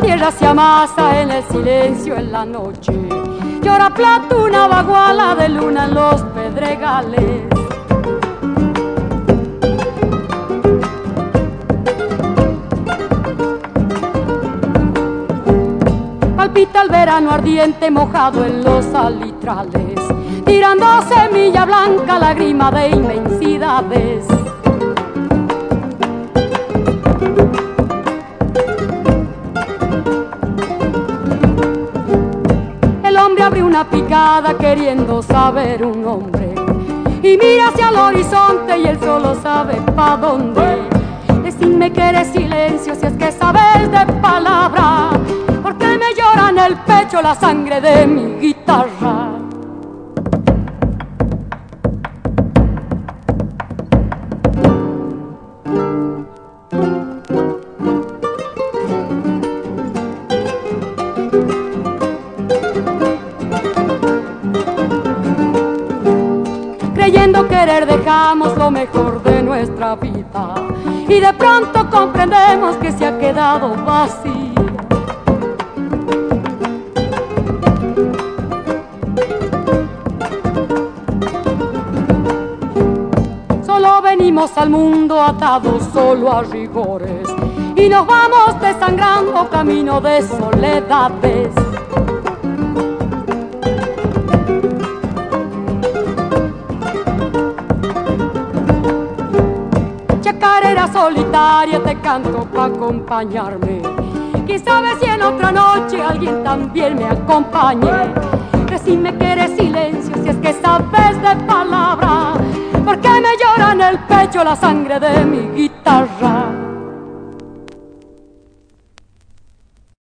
tierra se amasa en el silencio en la noche. Llora plata una baguala de luna en los pedregales. Palpita el verano ardiente mojado en los alitrales, tirando semilla blanca, lágrima de inmensidades. El hombre abre una picada queriendo saber un hombre y mira hacia el horizonte y él solo sabe pa' dónde. Decidme que eres silencio si es que sabes de palabra, porque me llora en el pecho la sangre de mi guitarra. Creyendo querer dejamos lo mejor de nuestra vida y de pronto comprendemos que se ha quedado vacía. Solo venimos al mundo atados solo a rigores y nos vamos desangrando camino de soledades. Chacarera solitaria te canto pa' acompañarme. Quién sabe si en otra noche alguien también me acompañe. Decime que eres silencio si es que sabes de palabra, porque me llora en el pecho la sangre de mi guitarra.